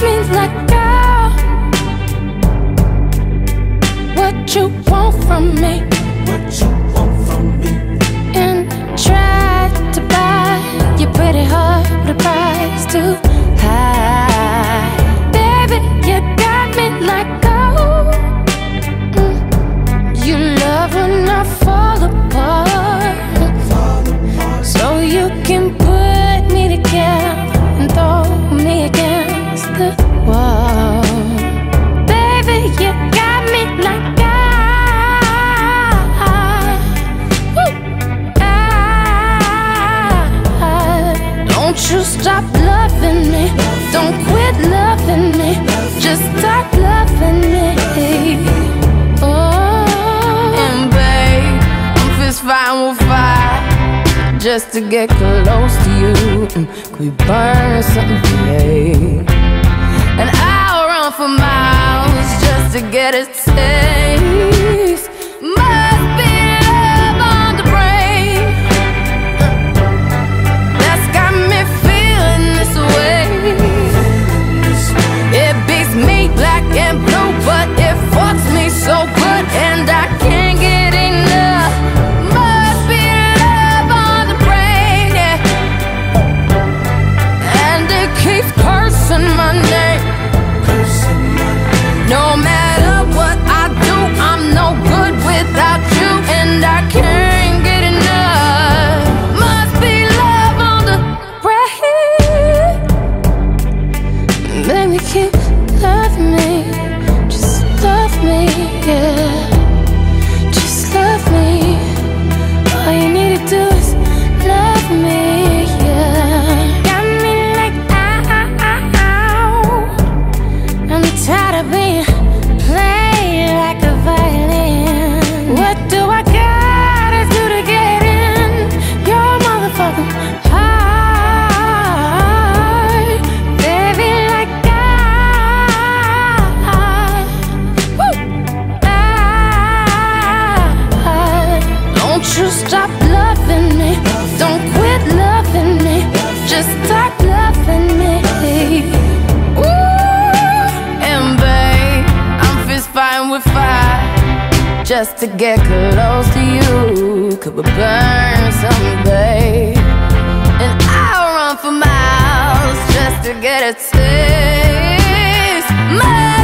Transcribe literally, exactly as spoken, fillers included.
me like, girl, what you want from me? What you want from me? And try to buy your pretty heart with a price too high. Baby, you got me like, oh, mm. You love when I fall apart, Fall apart. so you can put me together and throw me against the wall. Baby, you got me like, I, woo, I, don't you stop loving me, don't quit loving me, just stop loving me. Oh, and babe, I'm fist fighting with fire just to get close to you. Mm, could we burn something today? And I'll run for miles just to get a taste. Must be love on the brain that's got me feeling this way. It beats me black and blue, but it fucks me so good, and I can't get enough. Must be love on the brain, yeah. And it keeps cursing my name. No matter what I do, I'm no good without you, and I can't get enough. Must be love on the brain. Baby, keep loving me, just love me, yeah. Just love me. All you need to do is love me, yeah. Got me like, ow. I'm tired of being played like a violin. What do I gotta do to get in your motherfucking heart? Baby, like I, woo, I, don't you stop loving me, don't quit loving me, just stop loving me. Ooh, and babe, I'm fist fighting with fire just to get close to you. Could we burn something, babe? And I'll run for miles just to get a taste. My